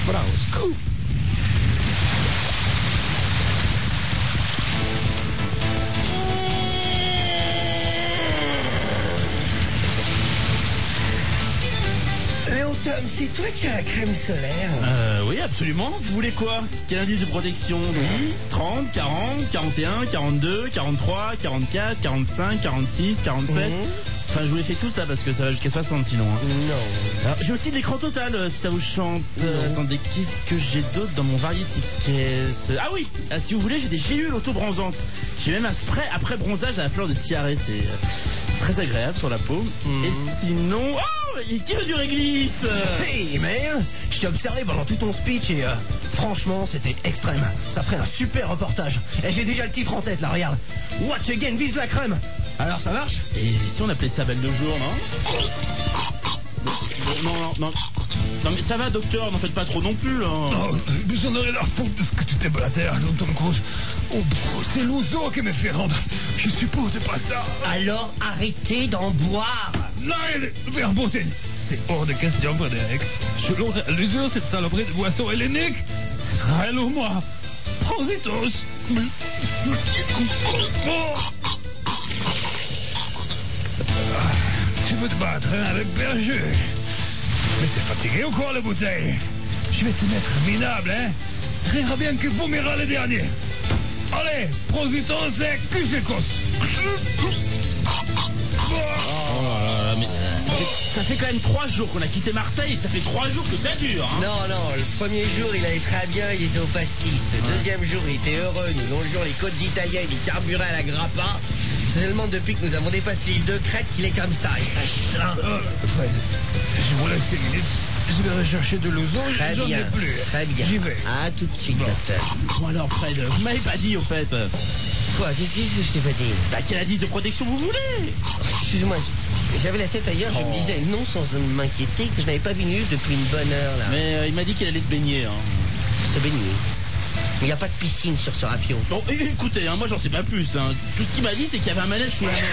Bravo, scoop. Léon Tom, c'est toi qui as la crème solaire? Oui, absolument. Vous voulez quoi? Quel indice de protection? 10, 30, 40, 41, 42, 43, 44, 45, 46, 47... Enfin, je vous les fais tous là parce que ça va jusqu'à 60 sinon. Non. Alors, j'ai aussi de l'écran total si ça vous chante. Attendez, qu'est-ce que j'ai d'autre dans mon variety case? Ah oui, si vous voulez, j'ai des gélules auto-bronzantes. J'ai même un spray après bronzage à la fleur de tiare. C'est très agréable sur la peau. Et sinon... Oh, qui veut du réglisse? Hey man, je t'ai observé pendant tout ton speech et franchement c'était extrême. Ça ferait un super reportage. Et j'ai déjà le titre en tête là, regarde. Watch again, vise la crème. Alors ça marche? Et si on appelait ça Belle de jour, non? Non, mais ça va, docteur, n'en faites pas trop non plus, là. Non, j'en aurais la faute de ce que tu t'es blatère, Tom Cruise. Oh, c'est l'ouzo qui me fait rendre. Je suppose pas ça. Alors arrêtez d'en boire. Non, verboten. C'est hors de question, Frédéric. Selon l'usure, cette saloperie de boisson hellénique, ce sera elle ou moi. Prends-y tous. Tu veux te battre avec Berger? Mais t'es fatigué ou quoi, la bouteille? Je vais te mettre minable, hein? Rira bien que vous m'ira les derniers. Allez, prositon sec, cusekos. Mais ça fait quand même 3 jours qu'on a quitté Marseille et ça fait 3 jours que ça dure, hein. Non, le premier jour il allait très bien, il était au pastis. Le deuxième jour il était heureux, nous longeons les côtes d'Italia, il carburait à la grappa. C'est seulement depuis que nous avons dépassé l'île de Crète qu'il est comme ça, et ça chante. Fred, je vous laisse 5 minutes. Je vais rechercher de l'ouzo, j'en ai plus. Très bien. J'y vais. À tout de suite, docteur. Bon alors, Fred, vous m'avez pas dit, au fait. Quoi, qu'est-ce que je t'ai pas dit? Bah, quel indice de protection vous voulez? Excuse-moi, j'avais la tête ailleurs, je me disais non sans m'inquiéter que je n'avais pas vu Nus depuis une bonne heure, là. Mais il m'a dit qu'il allait se baigner, hein. Se baigner? Mais il n'y a pas de piscine sur ce rafiot. Bon, écoutez, moi j'en sais pas plus, hein. Tout ce qu'il m'a dit, c'est qu'il y avait un manège sous la mer.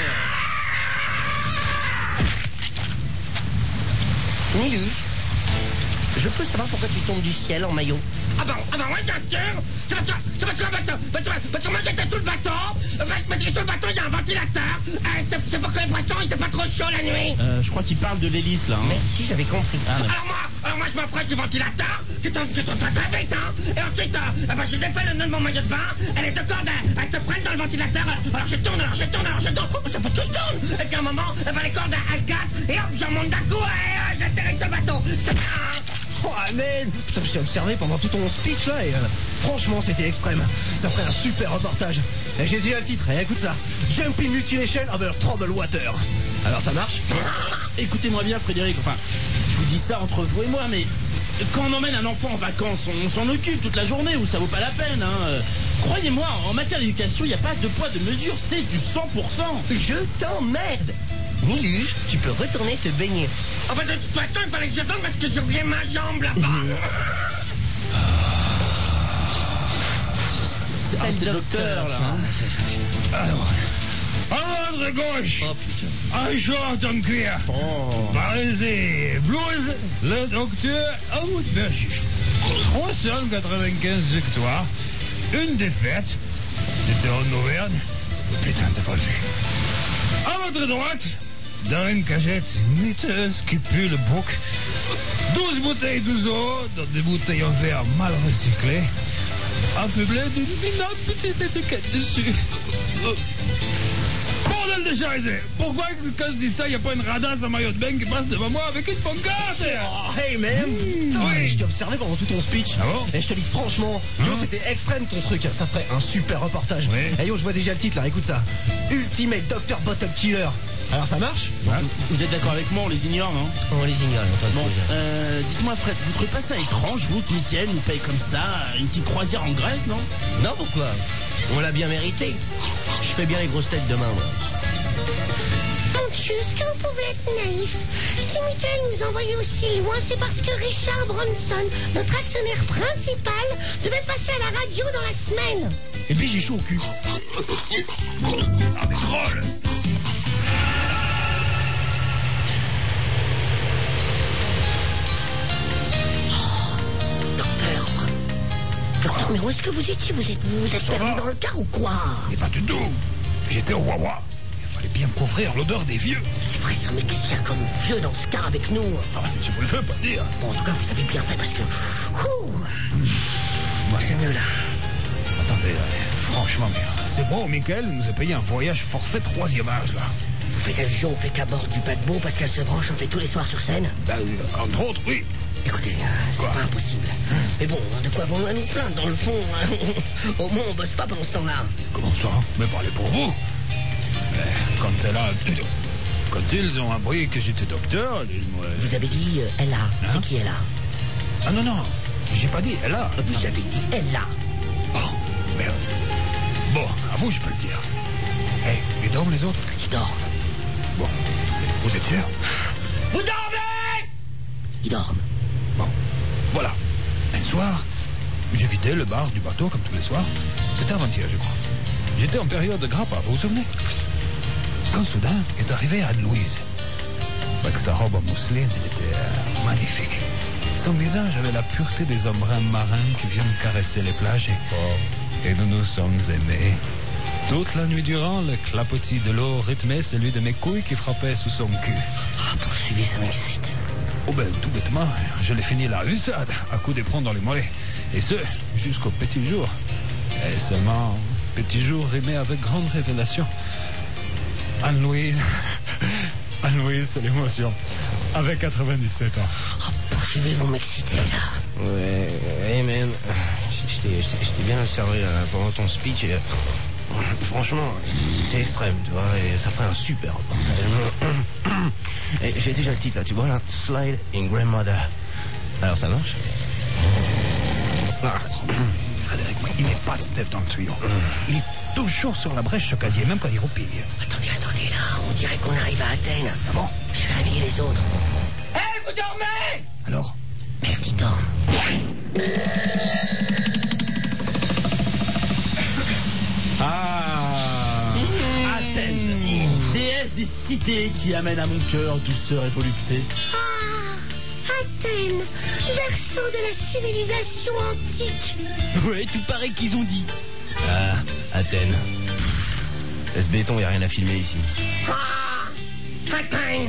Nilus, je peux savoir pourquoi tu tombes du ciel en maillot? Ah ben ouais, bien sûr. Tu vas sur le bateau, tout le bateau. Parce que sur le bateau, il y a un ventilateur. C'est pour que les poissons, ils soient pas trop chauds la nuit. Je crois qu'il parle de l'hélice, là, hein. Merci, j'avais compris. Alors moi, je m'approche du ventilateur. Tu tombes très vite, hein. Et ensuite, je défais le nœud de mon maillot de bain. Et les deux cordes, elles se prennent dans le ventilateur. Alors je tourne. Oh, ça fait que je tourne. Et puis à un moment, les cordes, elles gâtent. Et hop, j'en monte d'un coup et j'atterris sur le bateau. Oh, man. Putain, je t'ai observé pendant tout ton speech, là, et franchement, c'était extrême. Ça ferait un super reportage. Et j'ai déjà le titre, et écoute ça. Jumping Mutilation over Troubled Water. Alors, ça marche? Écoutez-moi bien, Frédéric, enfin, je vous dis ça entre vous et moi, mais quand on emmène un enfant en vacances, on s'en occupe toute la journée, ou ça vaut pas la peine, hein. Croyez-moi, en matière d'éducation, il n'y a pas de poids de mesure, c'est du 100%. Je t'emmerde. Nilus, tu peux retourner te baigner. Enfin, de toute façon, il fallait que j'attende parce que j'ai oublié ma jambe là-bas. C'est le docteur, là, hein. Alors, à votre gauche, Oh, putain. un short en cuir. Parisé, blouse, le docteur Helmut Berchisch. 395 victoires, une défaite. C'était en Auvergne. Putain de volé. À votre droite, dans une cagette miteuse qui pue le bouc, 12 bouteilles d'ouzo dans des bouteilles en verre mal recyclées, affublées d'une minable petite étiquette dessus. Bordel de charité! Pourquoi, quand je dis ça, il n'y a pas une radasse en maillot de bain qui passe devant moi avec une pancarte? Oh, hey man! Putain, oui. je t'ai observé pendant tout ton speech. Ah bon? Et je te dis franchement, yo, c'était extrême ton truc. Ça ferait un super reportage. Oui. Et yo, je vois déjà le titre là, écoute ça. Ultimate Dr. Bottle Killer. Alors ça marche? Ouais. Vous êtes d'accord avec moi, on les ignore, non? On les ignore, Bon, dites-moi, Fred, vous trouvez pas ça étrange, vous, que Mickaël nous paye comme ça une petite croisière en Grèce, non? Non, pourquoi? On l'a bien mérité. Je fais bien les grosses têtes demain, moi. Mon Dieu, est-ce que vous pouvez être naïf? Si Mickaël nous envoyait aussi loin, c'est parce que Richard Branson, notre actionnaire principal, devait passer à la radio dans la semaine. Et puis j'ai chaud au cul. Ah, mais drôle! Docteur, mais où est-ce que vous étiez? Vous êtes perdu dans le car ou quoi? Et pas du tout. J'étais au Wawa. Il fallait bien couvrir l'odeur des vieux. C'est vrai ça, mais qu'est-ce qu'il y a comme vieux dans ce car avec nous? Enfin, je vous le fais pas dire. Bon, en tout cas, vous avez bien fait parce que... C'est mieux là. Attendez, franchement, c'est bon, Michael nous a payé un voyage forfait 3e âge, là. Vous faites allusion au fait qu'à bord du paquebot, Pascal Sevran chantait tous les soirs sur scène? Ben, entre autres, oui. Écoutez, c'est Quoi? pas impossible. Mais bon, de quoi avons-nous à nous plaindre dans le fond? Au moins, on bosse pas pendant ce temps-là. Comment ça? Mais parlez pour vous. Quand ils ont appris que j'étais docteur, ils m'ont... Vous avez dit Ella. C'est qui Ella? Ah non, j'ai pas dit Ella. Vous avez dit Ella. Oh, merde. Bon, à vous, je peux le dire. Hé, ils dorment les autres? Ils dorment. Bon, vous êtes sûr? Vous dormez? Ils dorment. Bon, voilà. Un soir, j'ai vidé le bar du bateau comme tous les soirs. C'était avant-hier, je crois. J'étais en période de grappa, vous vous souvenez? Quand soudain est arrivée Anne-Louise. Avec sa robe en mousseline, elle était magnifique. Son visage avait la pureté des embruns marins qui viennent caresser les plages. Et nous nous sommes aimés. Toute la nuit durant, le clapotis de l'eau rythmait celui de mes couilles qui frappaient sous son cul. Poursuivez, ça m'excite. Oh ben, tout bêtement, je l'ai fini la hussade à coups d'éperon dans les mollets. Et ce, jusqu'au petit jour. Et seulement, petit jour rimé avec grande révélation. Anne-Louise, c'est l'émotion. Avec 97 ans. Poursuivez, vous m'excitez, là. Ouais, hey man, je t'ai bien servi là, pendant ton speech. Et, franchement, c'était extrême, tu vois, et ça ferait un super reportage. Et j'ai déjà le titre là, tu vois là, Slide in Grandmother. Alors ça marche? Frédéric, moi, il n'est pas de Steph dans le tuyau. Il est toujours sur la brèche ce casier, même quand il roupille. Attendez, là, on dirait qu'on arrive à Athènes. Ah bon? Je vais réveiller les autres. Hé, vous dormez? Alors? Merde, ils dorment. Athènes, déesse des cités qui amène à mon cœur douceur et volupté. Athènes, berceau de la civilisation antique. Ouais, tout pareil qu'ils ont dit. Ah, Athènes. Laisse béton, y a rien à filmer ici. Athènes.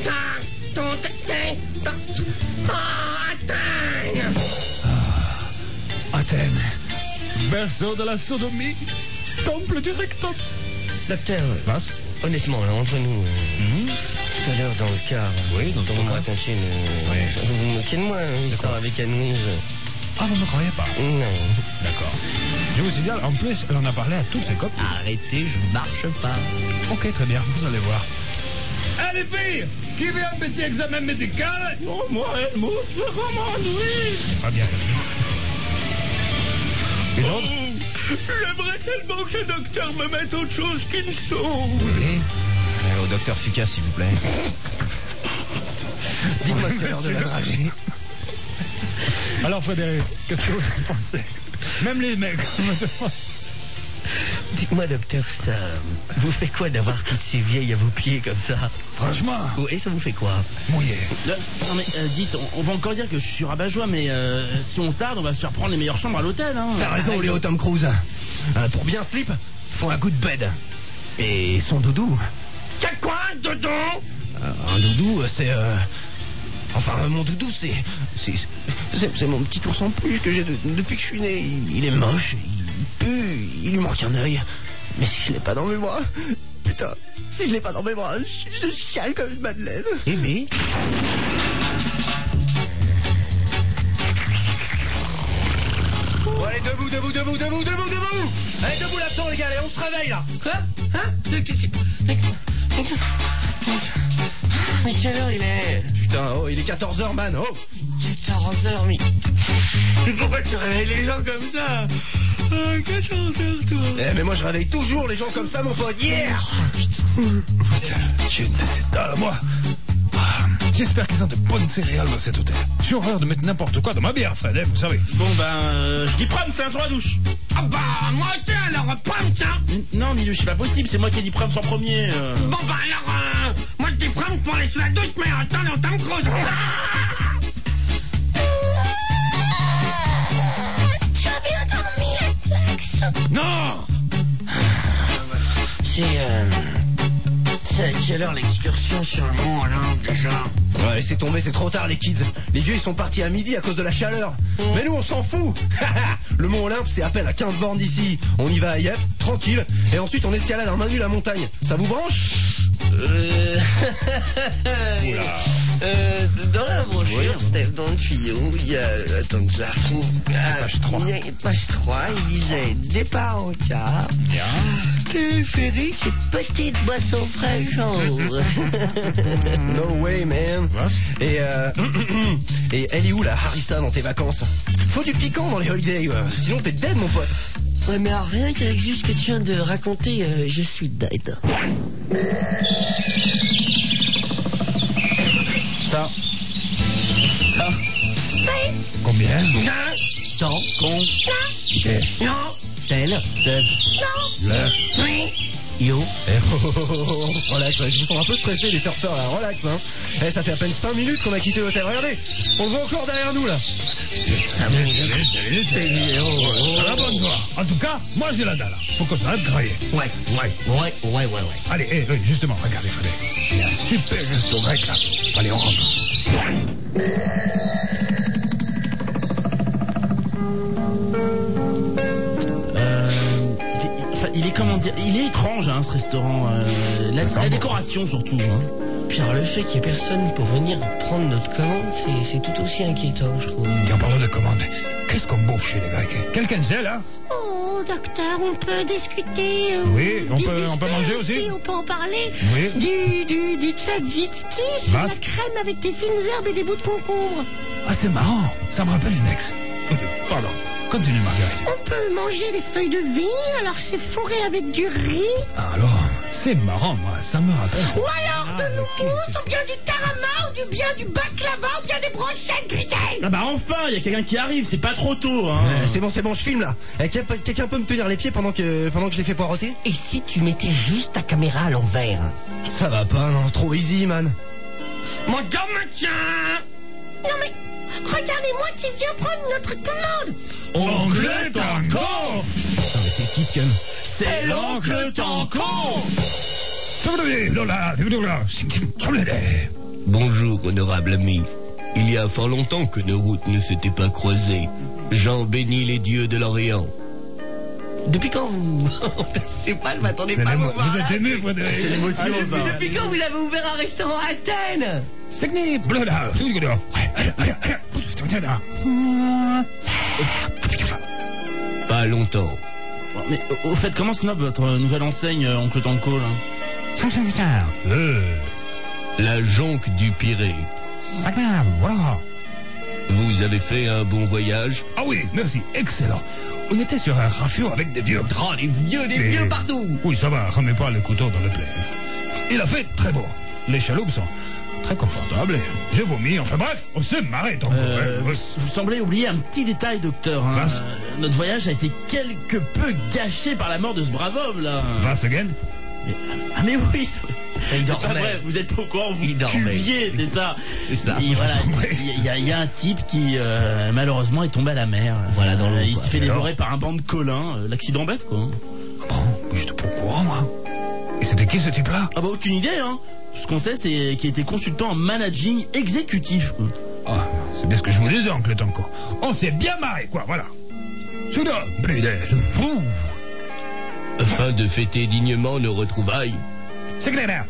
Athènes. Athènes, berceau de la sodomie, temple du rectum. Docteur, Passe. honnêtement, là, entre nous, tout à l'heure dans le car, Oui, dans quand ton vous me car. racontiez Oui. vous vous moquez de moi, une histoire avec Anne-Louise. Ah, vous ne me croyez pas? Non. D'accord. Je vous signale, en plus, elle en a parlé à toutes ses copines. Arrêtez, je ne marche pas. Ok, très bien, vous allez voir. Allez, filles, qui veut un petit examen médical? Oh, moi, Helmut, c'est vraiment oui. Pas bien. Une autre? J'aimerais tellement que le docteur me mette autre chose qu'une sauve. Oui. Au docteur Fuca, s'il vous plaît. Dites-moi que c'est l'heure de la dragée. Alors, Frédéric, qu'est-ce que vous en pensez? Même les mecs me demandent. Dites-moi, docteur, ça vous fait quoi d'avoir toutes ces vieilles à vos pieds comme ça? Franchement, Oui, ça vous fait quoi? mouillé. Non mais dites, on va encore dire que je suis rabat-joie, mais si on tarde, on va se faire prendre les meilleures chambres à l'hôtel. Hein. T'as raison, Léo Tom Cruise. Pour bien slip, faut un good bed. Et son doudou. C'est quoi, dodo? Un doudou, c'est... Enfin, mon doudou, c'est mon petit ours en peluche que j'ai depuis que je suis né. Il est moche, il pue, il lui manque un œil. Mais si je l'ai pas dans mes bras... Putain, si je l'ai pas dans mes bras, je chiale comme une madeleine. Eh mais... Bon, allez, debout. Allez, debout là-dedans, les gars, allez, on se réveille, là. Mais quelle heure il est? Putain, oh, il est 14h, man, oh. 14h, mais... Mais pourquoi tu réveilles les gens comme ça? 14h, toi. Eh, mais moi, je réveille toujours les gens comme ça, mon pote. Yeah. J'ai une de ces dalles, moi. J'espère qu'ils ont de bonnes céréales dans cet hôtel. J'ai horreur de mettre n'importe quoi dans ma bière, Fred, vous savez. Bon je dis prom, c'est un sur la douche. Ah bah, moi, tiens, alors, prends, tiens. Non, Milu, c'est pas possible, c'est moi qui ai dit prom en premier. Bon, bah, alors, moi, je dis prends pour aller sous la douche, mais attends, on t'en creuse. Je vais entendre Non. C'est à quelle heure l'excursion sur le Mont Olympe déjà? Ouais, laissez tomber, c'est trop tard les kids. Les vieux ils sont partis à midi à cause de la chaleur. Mais nous on s'en fout. Le Mont Olympe c'est à peine à 15 bornes d'ici. On y va à Yep, tranquille. Et ensuite on escalade en main nue la montagne. Ça vous branche? Dans la brochure, c'était dans le tuyau, il y a... Attends que je la retrouve. Page 3. Page 3, il disait départ en car. Bien. Téléphérique et petite boisson fraîche en haut. No way, man. Et elle est où la Harissa dans tes vacances? Faut du piquant dans les holidays, sinon t'es dead, mon pote. Ouais, mais alors, rien qu'avec juste ce que tu viens de raconter, je suis dead. Ça. Combien? Tant. Con. Quitter. Non. Tel. Steph. Le. Yo. On se relaxe, je vous sens un peu stressé les surfeurs là, relax hein. Ça fait à peine 5 minutes qu'on a quitté l'hôtel, regardez. On le voit encore derrière nous là. 5 minutes. Abonne-toi. En tout cas, moi j'ai la dalle. Faut qu'on s'arrête de grailler. Ouais. Allez, justement, regardez Frédéric. Il y a un super resto grec là. Allez, on rentre. Il est, comment dire, il est étrange hein, ce restaurant. La décoration surtout. Hein. Puis alors le fait qu'il n'y ait personne pour venir prendre notre commande, c'est tout aussi inquiétant, je trouve. Et en parlant de commande, qu'est-ce qu'on bouffe chez les Grecs? Quelqu'un sait là? Oh, docteur, on peut discuter. Oui, on peut manger aussi. On peut en parler. Oui. Du tzatziki, c'est de la crème avec des fines herbes et des bouts de concombre. Ah, c'est marrant. Ça me rappelle une ex. Pardon. Continue, Marguerite. On peut manger des feuilles de vigne, alors c'est fourré avec du riz. Ah, alors, c'est marrant, moi, ça me rappelle. Ou alors de l'houmous, ou bien du tarama, ou bien du baklava, ou bien des brochettes grillées. Ah bah enfin, il y a quelqu'un qui arrive, c'est pas trop tôt. Hein. C'est bon, je filme là. Quelqu'un peut me tenir les pieds pendant que je les fais poireauter? Et si tu mettais juste ta caméra à l'envers? Ça va pas, non, trop easy, man. Mon Dieu, Non mais, regardez-moi qui vient prendre notre commande. Oncle Tanko! C'est qui ce gun? C'est l'oncle Tanko! Bonjour, honorable ami. Il y a fort longtemps que nos routes ne s'étaient pas croisées. J'en bénis les dieux de l'Orient. Depuis quand vous... C'est pas, je m'attendais pas à vous voir. Vous êtes ému, Frédéric. C'est l'émotion, ça. Depuis quand vous avez ouvert un restaurant à Athènes? Pas longtemps. Mais au fait, comment se nomme votre nouvelle enseigne, oncle Tanko là? La jonque du Pirée. Vous avez fait un bon voyage? Ah oui, merci, excellent. On était sur un rafiot avec des vieux. Oh, des vieux partout. Oui, ça va, remets pas le couteau dans le plaid. Il a fait très beau. Les chaloupes sont très confortables. J'ai vomi, enfin bref, on s'est marré tant que... Vous semblez oublier un petit détail, docteur. Hein. Notre voyage a été quelque peu gâché par la mort de ce brave homme, là. Vas again? Mais oui, il dormait. pas vrai, vous êtes au courant, vous cuviez, c'est ça. C'est ça. Et voilà, il y a un type qui malheureusement est tombé à la mer. Voilà, dans l'eau. Il se fait dévorer par un banc de colins, l'accident bête quoi. Bon, j'étais pas au courant moi. Et c'était qui ce type-là? Ah bah aucune idée hein. Tout ce qu'on sait c'est qu'il était consultant en managing exécutif. Ah, c'est bien ce que je vous disais, oncle Tanko. On s'est bien marré quoi, voilà. Soudain, Afin de fêter dignement nos retrouvailles, c'est clair.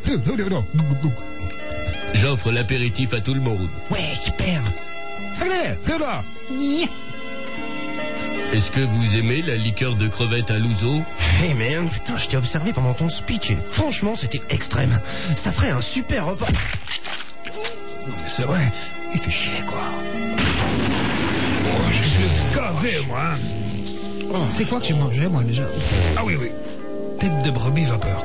j'offre l'apéritif à tout le monde. Ouais, super. C'est clair. Est-ce que vous aimez la liqueur de crevette à l'ouzo? Hey man, putain, je t'ai observé pendant ton speech et franchement, c'était extrême. Ça ferait un super repas. Non mais c'est vrai, il fait chier quoi. Oh, je suis gavé moi. Oh, c'est quoi que j'ai mangé moi déjà? Ah oui. Tête de brebis vapeur.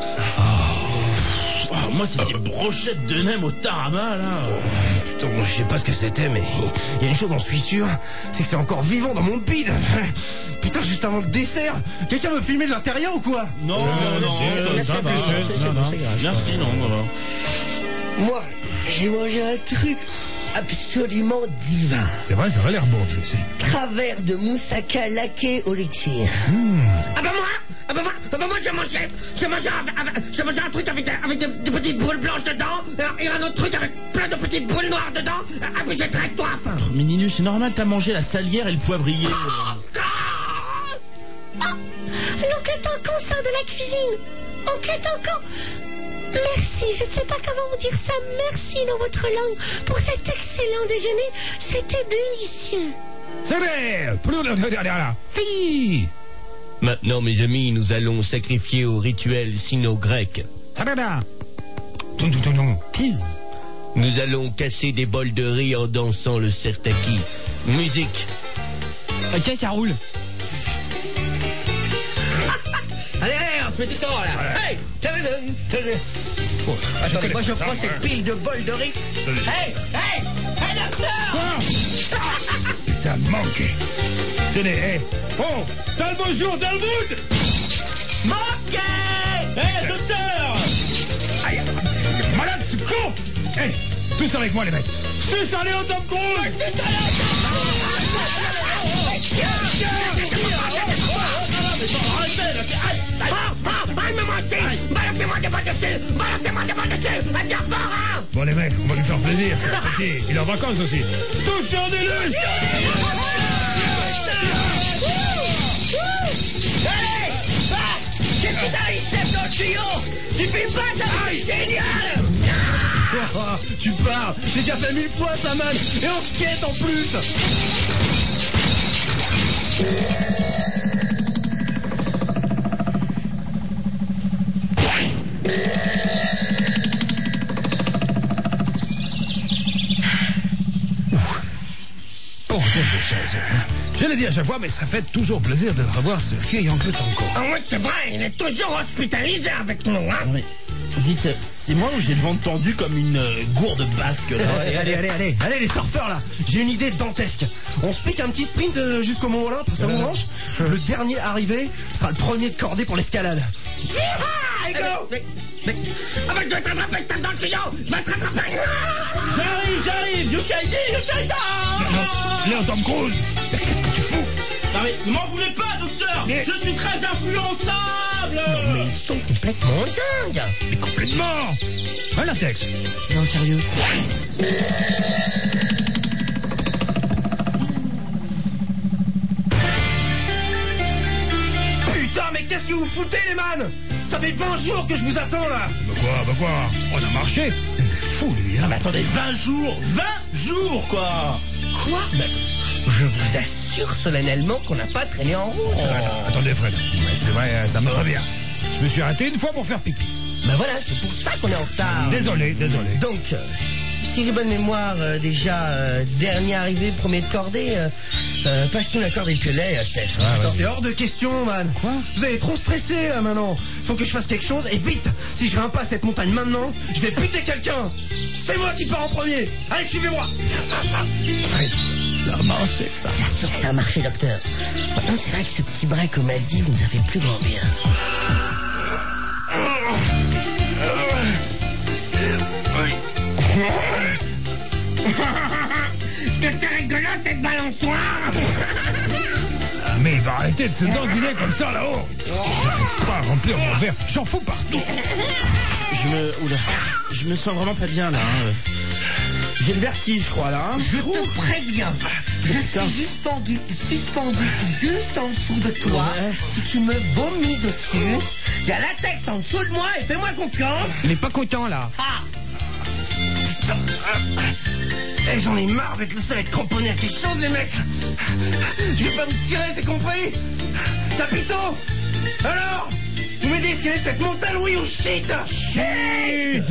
Moi c'était brochette de nem au tarama là. Putain, je sais pas ce que c'était, mais il y a une chose dont je suis sûr, c'est que c'est encore vivant dans mon bide. Putain, juste avant le dessert, quelqu'un veut filmer de l'intérieur ou quoi? Non. Merci, non. Moi, j'ai mangé un truc absolument divin. C'est vrai, ça va l'air bon en plus. Travers de moussaka laqué au litier. Ah bah moi, j'ai mangé un truc avec des petites boules blanches dedans, et un autre truc avec plein de petites boules noires dedans, ah puis j'ai très soif. Mais Ninu, c'est normal, t'as mangé la salière et le poivrier. L'oncle Tancan sort de la cuisine. Oncle Tancan, merci, je ne sais pas comment vous dire ça, merci dans votre langue pour cet excellent déjeuner, c'était délicieux. C'est vrai. Fini. Maintenant, mes amis, nous allons sacrifier au rituel sino-grec. Sadada. Kiz. Nous allons casser des bols de riz en dansant le sertaki. Musique. Ok, ça roule. Allez, on se met tout ça là. Hey, attendez, moi je prends cette pile de bol de riz. Hey, docteur. Putain, manqué. Tenez, hé. Oh, Talbot, Talbot. Manqué. Hé, docteur. Aïe, malade, ce con. Hé, tous avec moi, les mecs. Tous allez au Tom Cruise. Mais moi aussi. Balancez-moi des balles dessus. Bien fort, hein. Bon, les mecs, on va lui faire plaisir. C'est petit. Il est en vacances aussi. Tous sur des luttes. Qu'est-ce qui t'arrive, chef dans le tuyau? Tu fais pas ça, c'est génial. Tu parles, j'ai déjà fait 1000 fois ça, man. Et on skate en plus. Je l'ai dit à chaque fois, mais ça fait toujours plaisir de revoir ce vieil oncle Tanco. Ah ouais, c'est vrai, il est toujours hospitalisé avec nous, hein. Non, mais dites, c'est moi ou j'ai le ventre tendu comme une gourde basque là? Allez les surfeurs là. J'ai une idée dantesque. On se pique un petit sprint jusqu'au Mont-Olympe, après ça vous branche. Le dernier arrivé sera le premier de cordée pour l'escalade. Ah, go. Ah bah je vais te rattraper, je tape dans le tuyau. Je vais te rattraper. J'arrive. You can Léo Tom Cruise. Mais qu'est-ce que tu fous? Non mais ne m'en voulez pas, docteur. Mais... Je suis très influençable. Non, mais ils sont complètement dingues. Mais complètement. Un latex. Non, sérieux. Putain, mais qu'est-ce que vous foutez, les man? Ça fait 20 jours que je vous attends, là. Bah quoi? On a marché. Il est fou, lui, hein. Ah mais attendez, 20 jours quoi. Quoi? Je vous assure solennellement qu'on n'a pas traîné en route. Attendez, Fred. Ouais, c'est vrai, ça me revient. Je me suis arrêté une fois pour faire pipi. Ben voilà, c'est pour ça qu'on est en retard. Désolé. Donc, si j'ai bonne mémoire, dernier arrivé, premier de cordée, passe-nous la corde et le piolet, Steph. Putain, c'est hors de question, man. Quoi? Vous avez trop stressé, là, maintenant. Faut que je fasse quelque chose, et vite. Si je grimpe pas cette montagne maintenant, je vais buter quelqu'un. C'est moi qui pars en premier. Allez, suivez-moi. Ça a marché, ça. Bien sûr que ça a marché, docteur. Maintenant, c'est vrai que ce petit break aux Maldives nous a fait plus grand bien. C'est rigolo, cette balançoire. Mais il va arrêter de se dandiner comme ça là-haut. J'arrive pas à remplir mon verre. J'en fous partout. Je me sens vraiment pas bien là. J'ai le vertige, je crois là. Je te préviens. Je suis suspendu juste en dessous de toi. Ouais. Si tu me vomis dessus, il y a latex en dessous de moi et fais-moi confiance. Il est pas content, là. Ah. Putain. Eh, j'en ai marre d'être le seul à être cramponné à quelque chose, les mecs. Je vais pas vous tirer, c'est compris? Tapito. Alors, vous me dites quelle est cette montagne, oui ou shit? Chut.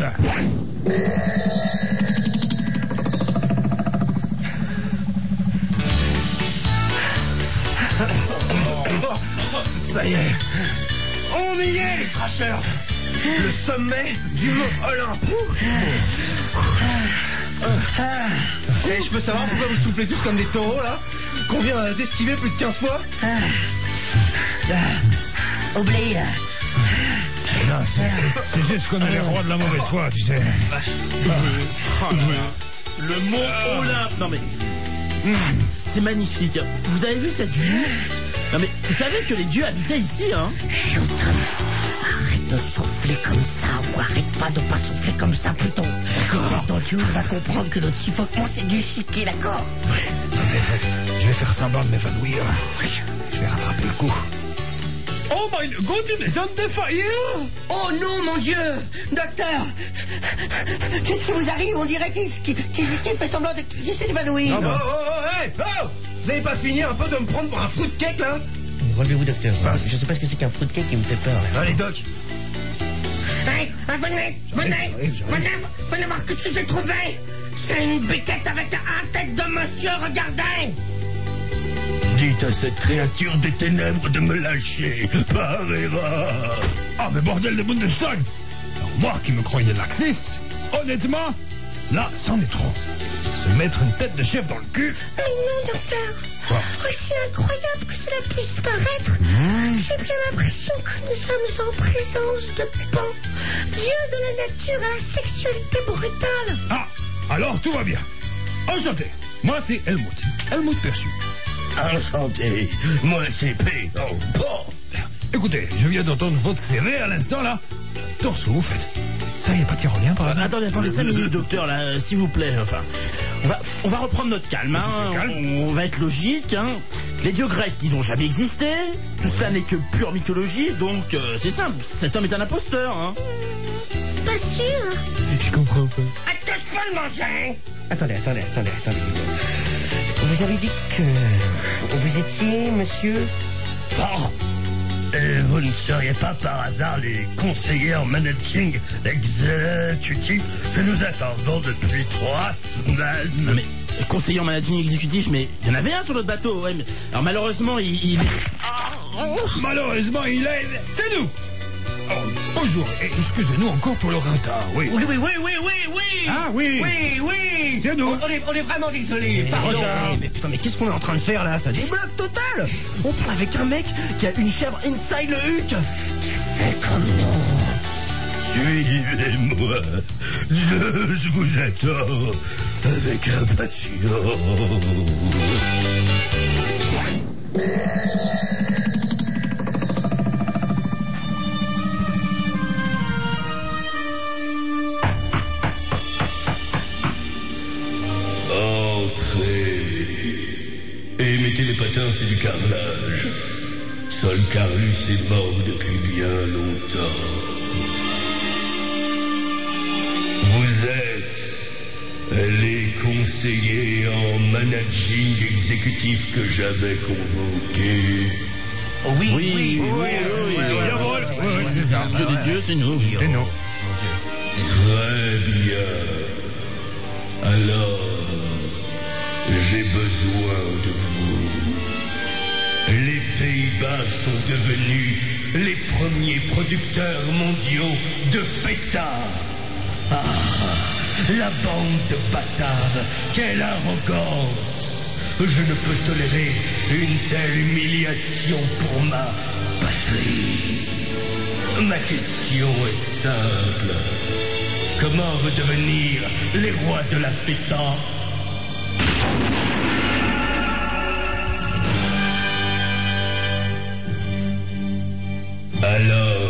Ça y est, on y est, les trashers. Le sommet du mont Olympe. Et je peux savoir pourquoi vous soufflez tous comme des taureaux, là? Qu'on vient d'esquiver plus de 15 fois? Oublie. Non, c'est juste qu'on est les rois de la mauvaise foi, tu sais. Le mont Olympe. Non mais... c'est magnifique. Vous avez vu cette vue? Non mais vous savez que les dieux habitaient ici, hein? Arrête de souffler comme ça, ou arrête pas de pas souffler comme ça plutôt. D'accord. Ton Dieu va comprendre que notre suffoquement c'est du chiquet, d'accord? Je vais faire semblant de m'évanouir. Je vais rattraper le coup. Oh mein Gott, ils sont défaillés. Oh non, mon Dieu! Docteur! Qu'est-ce qui vous arrive? On dirait qu'il fait semblant de... qu'il s'est évanoui. Oh, hey! Oh! Vous avez pas fini un peu de me prendre pour un fruitcake, là? Relevez-vous, docteur. Je sais pas ce que c'est qu'un fruitcake qui me fait peur, là. Allez, Doc. Hey, venez voir ce que j'ai trouvé. C'est une biquette avec un tête de monsieur, regardez. Dites à cette créature des ténèbres de me lâcher, par erreur. Ah, mais bordel de Bundestag. Alors moi qui me croyais laxiste, honnêtement, là, c'en est trop. Se mettre une tête de chef dans le cul. Mais non, docteur. Aussi incroyable que cela puisse paraître, j'ai bien l'impression que nous sommes en présence de Pan, dieu de la nature à la sexualité brutale. Ah, alors tout va bien. Enchanté. Moi, c'est Helmut. Helmut Perçu. Enchanté, moi c'est P. Oh, bon. Écoutez, je viens d'entendre votre CV à l'instant, là. Torse, ce que vous faites. Ça, y a pas tyrolien par hasard? Attendez 5 minutes, docteur, là, s'il vous plaît. Enfin, on va reprendre notre calme, hein. On va être logique, hein. Les dieux grecs, ils ont jamais existé. Tout cela n'est que pure mythologie, donc c'est simple. Cet homme est un imposteur, hein. Pas sûr. Je comprends pas. Attache pas le manger. Attendez. Vous avez dit que vous étiez, monsieur... Oh. Et vous ne seriez pas par hasard les conseillers en managing exécutif que nous attendons depuis 3 semaines? Non mais, conseiller en managing exécutif, mais il y en avait un sur notre bateau, ouais, mais... Alors malheureusement, Malheureusement, il est... C'est nous. Oh, bonjour, et excusez-nous encore pour le retard, oui. Oui. Ah oui. Oui. C'est nous. On est vraiment désolé. Pardon. Mais putain, mais qu'est-ce qu'on est en train de faire, là? Ça débloque total. On parle avec un mec qui a une chèvre inside le huc. Fais comme nous. Suivez-moi, je vous attends avec impatience. Entrez et mettez les patins, c'est du carrelage. Sol Carlus est mort depuis bien longtemps. Vous êtes les conseillers en managing exécutif que j'avais convoqués. Oh oui. C'est ça. Dieu des dieux, c'est nous. C'est nous. Très bien. Alors, j'ai besoin de vous. Les Pays-Bas sont devenus les premiers producteurs mondiaux de feta. Ah, la bande de bâtards, quelle arrogance! Je ne peux tolérer une telle humiliation pour ma patrie. Ma question est simple. Comment redevenir les rois de la feta? Alors,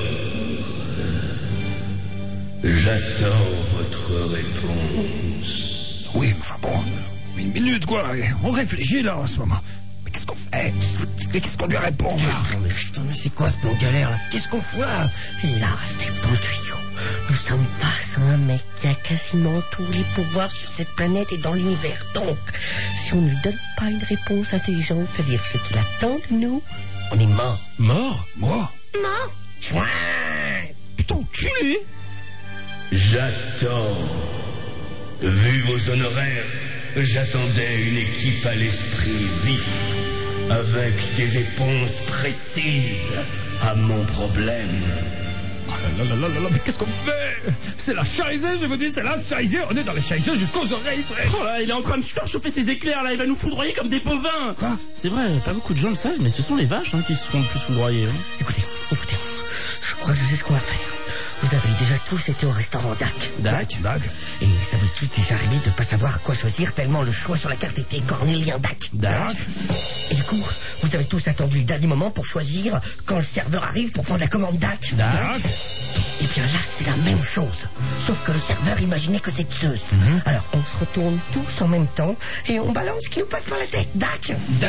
j'attends votre réponse. Oui, enfin bon, une minute, quoi. On réfléchit, là, en ce moment. Mais qu'est-ce qu'on fait? Qu'est-ce qu'on lui répond? Mais putain, mais c'est quoi ce plan galère, là? Qu'est-ce qu'on fout, là? Là, Steph, dans le tuyau. Nous sommes face à un mec qui a quasiment tous les pouvoirs sur cette planète et dans l'univers. Donc, si on ne lui donne pas une réponse intelligente, c'est-à-dire ce qu'il attend de nous, on est mort. Mort? Moi? Mort. Chouin. Putain, enculé. J'attends. Vu vos honoraires, j'attendais une équipe à l'esprit vif, avec des réponses précises à mon problème. Oh là, mais qu'est-ce qu'on fait? C'est la chaise, je vous dis, c'est la chaise. On est dans les chaises jusqu'aux oreilles, frère. Oh là, il est en train de faire chauffer ses éclairs, là. Il va nous foudroyer comme des bovins. Quoi? C'est vrai, pas beaucoup de gens le savent, mais ce sont les vaches, hein, qui se font le plus foudroyer. Hein. Écoutez, Je crois que je sais ce qu'on va faire. Vous avez déjà tous été au restaurant Dac. Dac. Et ça vous est tous déjà arrivé de ne pas savoir quoi choisir tellement le choix sur la carte était cornélien Dac. Et du coup, vous avez tous attendu le dernier moment pour choisir quand le serveur arrive pour prendre la commande Dac. Et bien là, c'est la même chose. Sauf que le serveur imaginait que c'est Zeus. Alors, on se retourne tous en même temps et on balance ce qui nous passe par la tête. Dac.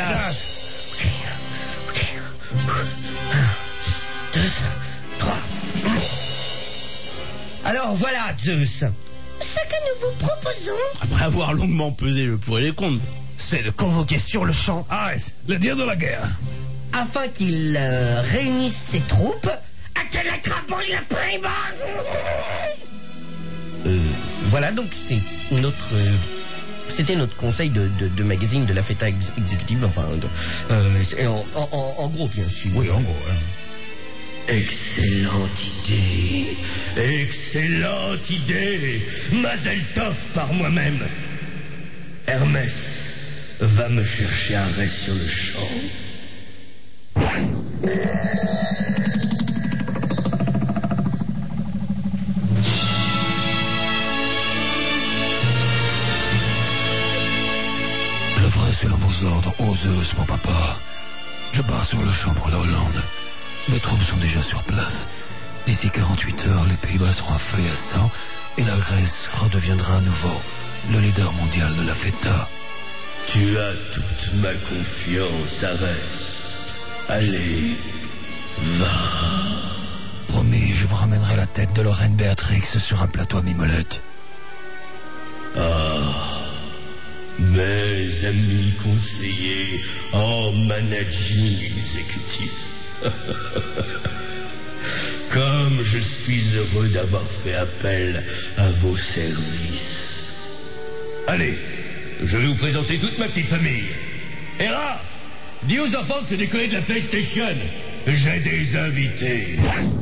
Ok. 1, 2, 3. Alors voilà, Zeus. Ce que nous vous proposons, Après avoir longuement pesé le pour et les contre. C'est de convoquer sur le champ Ares, le dieu de la guerre. Afin qu'il réunisse ses troupes. à quel crapaud il a pris, Voilà, donc c'était notre conseil de magazine de la fête exécutive, enfin, en gros, bien sûr. Oui, en gros. Excellente idée. Mazel tov par moi-même. Hermès va me chercher un reste sur le champ. Je ferai selon vos ordres, ô Zeus, mon papa. Je pars sur le champ pour la Hollande. Mes troupes sont déjà sur place. D'ici 48 heures, les Pays-Bas seront affalés à 100 et la Grèce redeviendra à nouveau le leader mondial de la feta. Tu as toute ma confiance, Arès. Allez, va. Promis, je vous ramènerai la tête de Lorraine Béatrix sur un plateau à mimolette. Mes amis conseillers en managing exécutif. Comme je suis heureux d'avoir fait appel à vos services. Allez, je vais vous présenter toute ma petite famille. Hera, dis aux enfants que c'est des collègues de la PlayStation. J'ai des invités.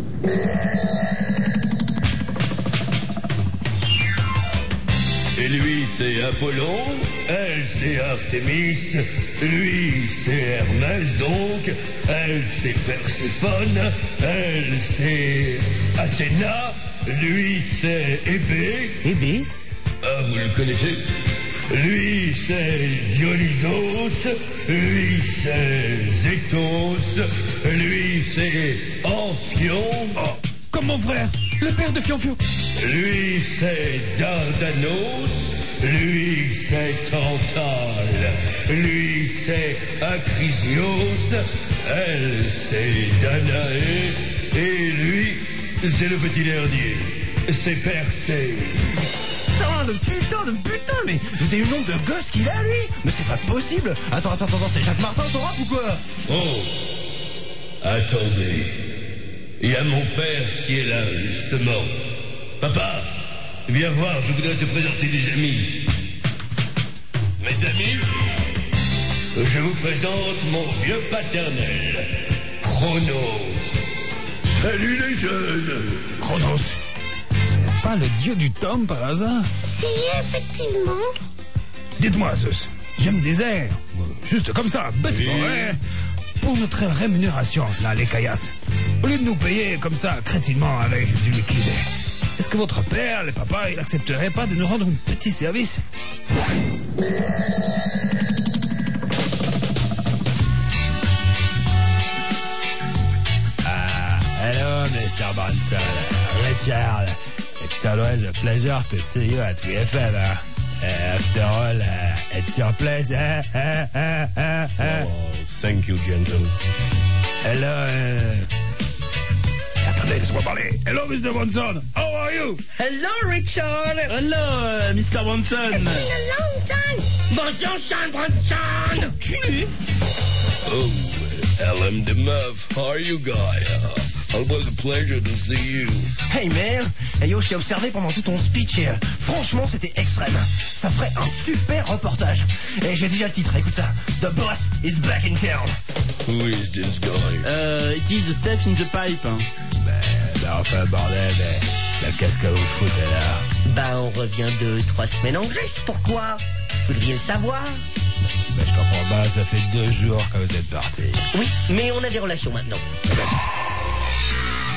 Et lui, c'est Apollon, elle, c'est Artémis, lui, c'est Hermès, donc, elle, c'est Perséphone, elle, c'est Athéna, lui, c'est Hébé. Ah, vous le connaissez? Lui, c'est Dionysos, lui, c'est Zétos, lui, c'est Amphion. Oh, comme mon frère, le père de Fionfio. Lui, c'est Dardanos. Lui, c'est Tantale. Lui, c'est Acrisios. Elle, c'est Danaé. Et lui, c'est le petit dernier. C'est Persée. Putain de putain, mais c'est le nombre de gosses qu'il a, lui. Mais c'est pas possible. Attends, c'est Jacques Martin, ton rap ou quoi? Oh, attendez. Il y a mon père qui est là, justement. Papa, viens voir, je voudrais te présenter des amis. Mes amis, je vous présente mon vieux paternel, Chronos. Salut les jeunes. Chronos. C'est pas le dieu du temps par hasard? Si, effectivement. Dites-moi, Zeus, j'aime des airs. Juste comme ça, bêtement, Oui. Pour notre rémunération, là, les caillasses. Au lieu de nous payer comme ça, crétinement, avec du liquide, est-ce que votre père, le papa, il accepterait pas de nous rendre un petit service? Hello, Mr. Bronson. Richard. It's always a pleasure to see you at VFM. After all, it's your place. Thank you, gentlemen. Hello. Attendez, laisse-moi parler. Hello, Mr. Bronson. How are you? Hello, Richard. Hello, Mr. Bronson. In a long time. Bonjour, Sean Bronson. Oh, LM de Meuf, how are you guys? It was a pleasure to see you. Hey man, hey yo, je t'ai observé pendant tout ton speech et franchement c'était extrême. Ça ferait un super reportage. Et j'ai déjà le titre, écoute ça. The boss is back in town. Who is this guy? It is Steph in the pipe. Enfin, bordel, qu'est-ce que vous foutez là? Bah, on revient 2-3 semaines en Grèce, pourquoi? Vous deviez le savoir. Je comprends pas, ça fait 2 jours que vous êtes partis. Oui, mais on a des relations maintenant.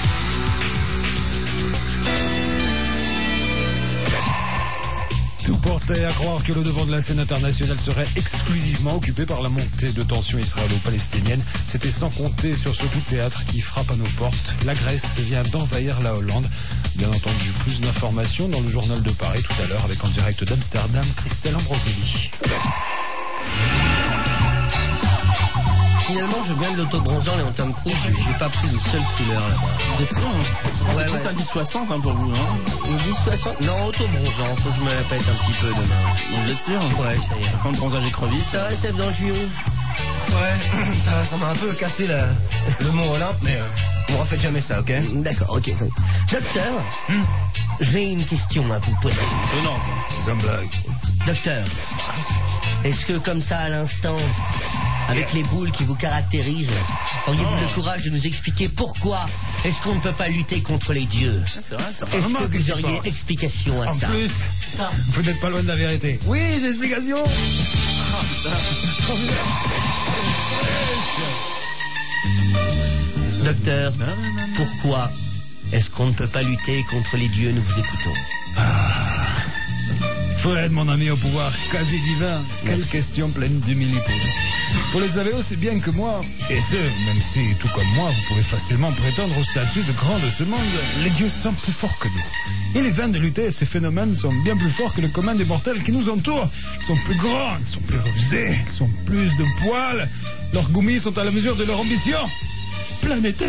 Tout portait à croire que le devant de la scène internationale serait exclusivement occupé par la montée de tensions israélo-palestinienne. C'était sans compter sur ce coup de théâtre qui frappe à nos portes. La Grèce vient d'envahir la Hollande. Bien entendu, plus d'informations dans le journal de Paris tout à l'heure avec en direct d'Amsterdam, Christelle Ambroselli. Finalement, je viens de l'autobronzant Léon Tom Cruise, j'ai pas pris une seule couleur là-bas. Vous êtes sûr, hein? Ouais, C'est plus un 10-60 hein, pour vous, hein? Une 10-60 Non, autobronzant, faut que je me la pète un petit peu demain. Vous êtes sûr? Ouais, ça y est. Quand le bronzage écrevisse. Ça va, Steph, dans le tuyau? Ouais, ça m'a un peu cassé le mont Olympe, mais on refait jamais ça, ok? D'accord, ok. Docteur, j'ai une question à vous poser. Étonnant, ça. Sans blague. Docteur, est-ce que comme ça à l'instant, avec les boules qui vous caractérisent, auriez-vous le courage de nous expliquer pourquoi est-ce qu'on ne peut pas lutter contre les dieux? C'est vrai, ça Est-ce que vous auriez explication à ça? En plus, vous n'êtes pas loin de la vérité. Oui, j'ai explication. Docteur, pourquoi est-ce qu'on ne peut pas lutter contre les dieux? Nous vous écoutons. Fred, mon ami au pouvoir quasi divin, quelle question pleine d'humilité. Vous le savez aussi bien que moi, et ce, même si, tout comme moi, vous pouvez facilement prétendre au statut de grand de ce monde, les dieux sont plus forts que nous. Il est vain de lutter, ces phénomènes sont bien plus forts que le commun des mortels qui nous entourent. Ils sont plus grands, ils sont plus rusés, ils ont plus de poils, leurs goumis sont à la mesure de leur ambition planétaire.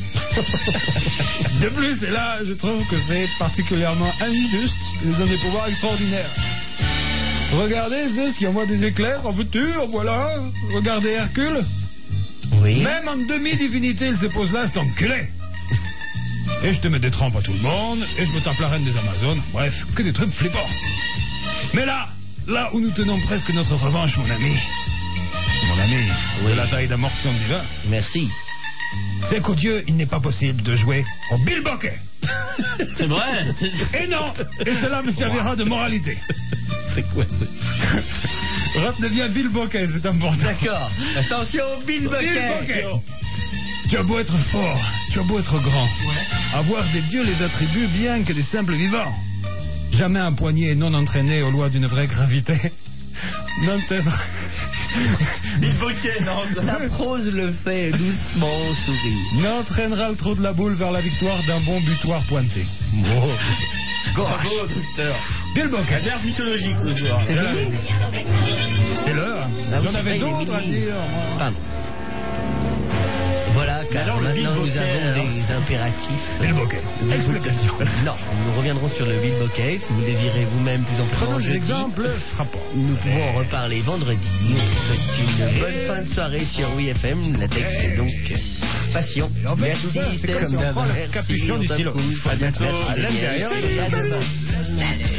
De plus, et là, je trouve que c'est particulièrement injuste. Ils ont des pouvoirs extraordinaires. Regardez Zeus qui envoie des éclairs en futur, voilà. Regardez Hercule. Oui. Même en demi-divinité, il se pose là, cet enculé. Et je te mets des trempes à tout le monde, et je me tape la reine des Amazones. Bref, que des trucs flippants. Mais là où nous tenons presque notre revanche, mon ami. Mon ami, de la taille d'un morpion divin. Merci. C'est qu'au Dieu, il n'est pas possible de jouer au bilboquet. C'est vrai. Et non. Et cela me servira de moralité. C'est quoi ça? Retenez bien bilboquet, c'est important. D'accord. Attention, bilboquet. Tu as beau être fort, tu as beau être grand. Avoir des dieux les attributs bien que des simples vivants. Jamais un poignet non entraîné aux lois d'une vraie gravité n'entraînera... Bilboquet, non, Sa prose le fait doucement sourire. N'entraînera le trou de la boule vers la victoire d'un bon butoir pointé. Bravo, docteur. Bilboquet. Un verbe mythologique ce soir. C'est fini? C'est l'heure. J'en avais d'autres à dire. Pardon. Voilà, car alors, maintenant nous avons des impératifs. Bilboquet. Explication. Non, nous reviendrons sur le bilboquet. Si vous le désirez vous-même plus amplement Prenons des jeudi, exemples frappants. nous pouvons en reparler vendredi. On vous souhaite une bonne fin de soirée sur WFM. La texte est donc passion. En fait, Merci, tout ça, c'est Steph. comme si on prend le Merci, capuchon du Antoine stylo. Cool. À bientôt. Merci, À l'intérieur. Daniel. À demain.